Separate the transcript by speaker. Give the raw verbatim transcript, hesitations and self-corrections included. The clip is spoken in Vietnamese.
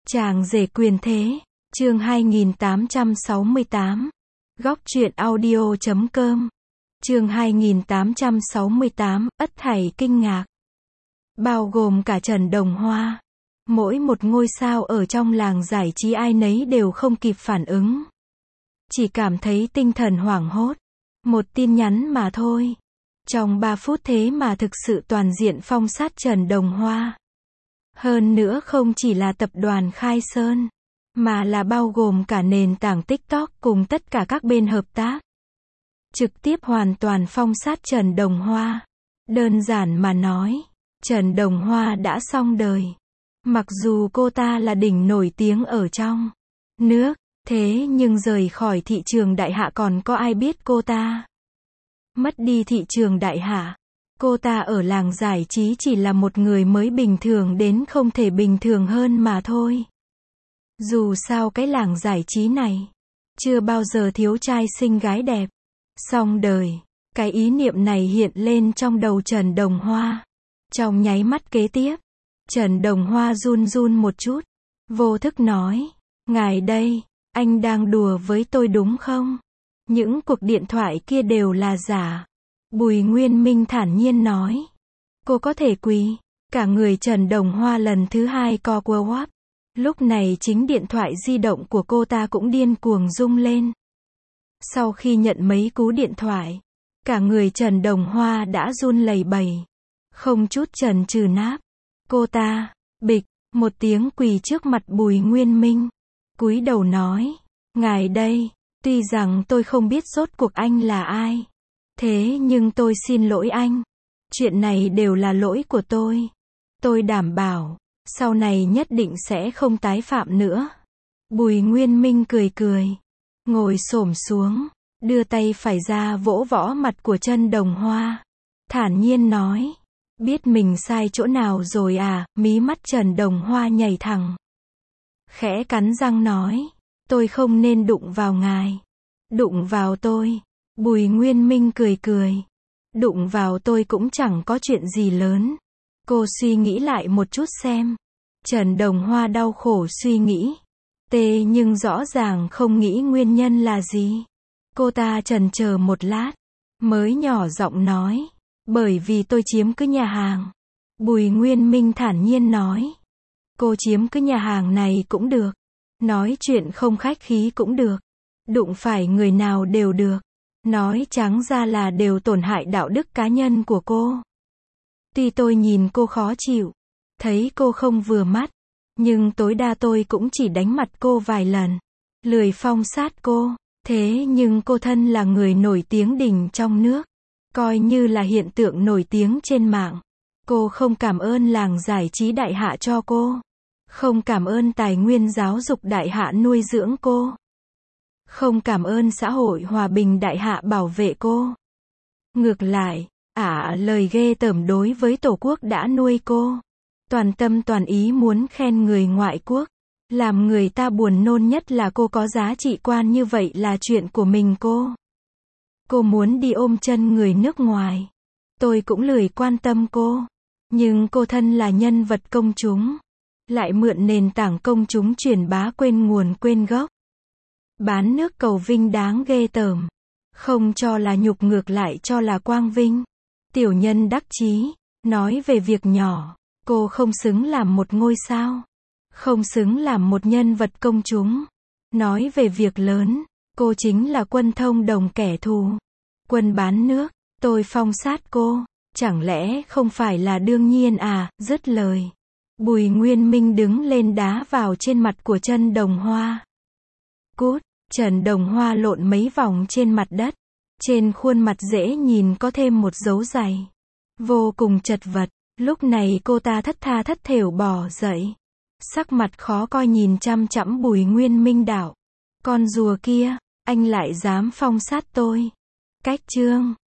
Speaker 1: Chàng rể quyền thế, chương hai nghìn tám trăm sáu mươi tám. Góc truyện audio chấm com. Chương hai nghìn tám trăm sáu mươi tám, ất thảy kinh ngạc. Bao gồm cả Trần Đồng Hoa. Mỗi một ngôi sao ở trong làng giải trí ai nấy đều không kịp phản ứng. Chỉ cảm thấy tinh thần hoảng hốt. Một tin nhắn mà thôi. Trong ba phút thế mà thực sự toàn diện phong sát Trần Đồng Hoa. Hơn nữa không chỉ là tập đoàn Khai Sơn, mà là bao gồm cả nền tảng TikTok cùng tất cả các bên hợp tác. Trực tiếp hoàn toàn phong sát Trần Đồng Hoa. Đơn giản mà nói, Trần Đồng Hoa đã xong đời. Mặc dù cô ta là đỉnh nổi tiếng ở trong nước, thế nhưng rời khỏi thị trường đại hạ còn có ai biết cô ta. Mất đi thị trường đại hạ, cô ta ở làng giải trí chỉ là một người mới bình thường đến không thể bình thường hơn mà thôi. Dù sao cái làng giải trí này, chưa bao giờ thiếu trai xinh gái đẹp. Xong đời, cái ý niệm này hiện lên trong đầu Trần Đồng Hoa. Trong nháy mắt kế tiếp, Trần Đồng Hoa run run một chút, vô thức nói, ngài đây, anh đang đùa với tôi đúng không? Những cuộc điện thoại kia đều là giả. Bùi Nguyên Minh thản nhiên nói, cô có thể quỳ. Cả người Trần Đồng Hoa lần thứ hai co quơ quắp. Lúc này chính điện thoại di động của cô ta cũng điên cuồng rung lên. Sau khi nhận mấy cú điện thoại, cả người Trần Đồng Hoa đã run lẩy bẩy. Không chút chần chừ náp. Cô ta, bịch, một tiếng quỳ trước mặt Bùi Nguyên Minh. Cúi đầu nói, ngài đây, tuy rằng tôi không biết rốt cuộc anh là ai. Thế nhưng tôi xin lỗi anh. Chuyện này đều là lỗi của tôi. Tôi đảm bảo, sau này nhất định sẽ không tái phạm nữa. Bùi Nguyên Minh cười cười. Ngồi xổm xuống, đưa tay phải ra vỗ võ mặt của Trần Đồng Hoa. Thản nhiên nói, biết mình sai chỗ nào rồi à, mí mắt Trần Đồng Hoa nhảy thẳng. Khẽ cắn răng nói, tôi không nên đụng vào ngài. Đụng vào tôi. Bùi Nguyên Minh cười cười. Đụng vào tôi cũng chẳng có chuyện gì lớn. Cô suy nghĩ lại một chút xem. Trần Đồng Hoa đau khổ suy nghĩ. Tê nhưng rõ ràng không nghĩ nguyên nhân là gì. Cô ta chần chờ một lát, mới nhỏ giọng nói, bởi vì tôi chiếm cứ nhà hàng. Bùi Nguyên Minh thản nhiên nói, cô chiếm cứ nhà hàng này cũng được. Nói chuyện không khách khí cũng được. Đụng phải người nào đều được. Nói trắng ra là đều tổn hại đạo đức cá nhân của cô. Tuy tôi nhìn cô khó chịu, thấy cô không vừa mắt, nhưng tối đa tôi cũng chỉ đánh mặt cô vài lần, lười phong sát cô. Thế nhưng cô thân là người nổi tiếng đỉnh trong nước, coi như là hiện tượng nổi tiếng trên mạng. Cô không cảm ơn làng giải trí đại hạ cho cô, không cảm ơn tài nguyên giáo dục đại hạ nuôi dưỡng cô, không cảm ơn xã hội hòa bình đại hạ bảo vệ cô. Ngược lại, ả à, lời ghê tởm đối với tổ quốc đã nuôi cô. Toàn tâm toàn ý muốn khen người ngoại quốc. Làm người ta buồn nôn nhất là cô có giá trị quan như vậy là chuyện của mình cô. Cô muốn đi ôm chân người nước ngoài. Tôi cũng lười quan tâm cô. Nhưng cô thân là nhân vật công chúng. Lại mượn nền tảng công chúng truyền bá quên nguồn quên gốc. Bán nước cầu vinh đáng ghê tởm. Không cho là nhục ngược lại cho là quang vinh. Tiểu nhân đắc chí. Nói về việc nhỏ, cô không xứng làm một ngôi sao. Không xứng làm một nhân vật công chúng. Nói về việc lớn, cô chính là quân thông đồng kẻ thù. Quân bán nước, tôi phong sát cô. Chẳng lẽ không phải là đương nhiên à, dứt lời. Bùi Nguyên Minh đứng lên đá vào trên mặt của Trần Đồng Hoa. Cút, Trần Đồng Hoa lộn mấy vòng trên mặt đất. Trên khuôn mặt dễ nhìn có thêm một dấu giày. Vô cùng chật vật, lúc này cô ta thất tha thất thểu bò dậy. Sắc mặt khó coi nhìn chăm chăm Bùi Nguyên Minh đạo. Con rùa kia, anh lại dám phong sát tôi. Cách chương.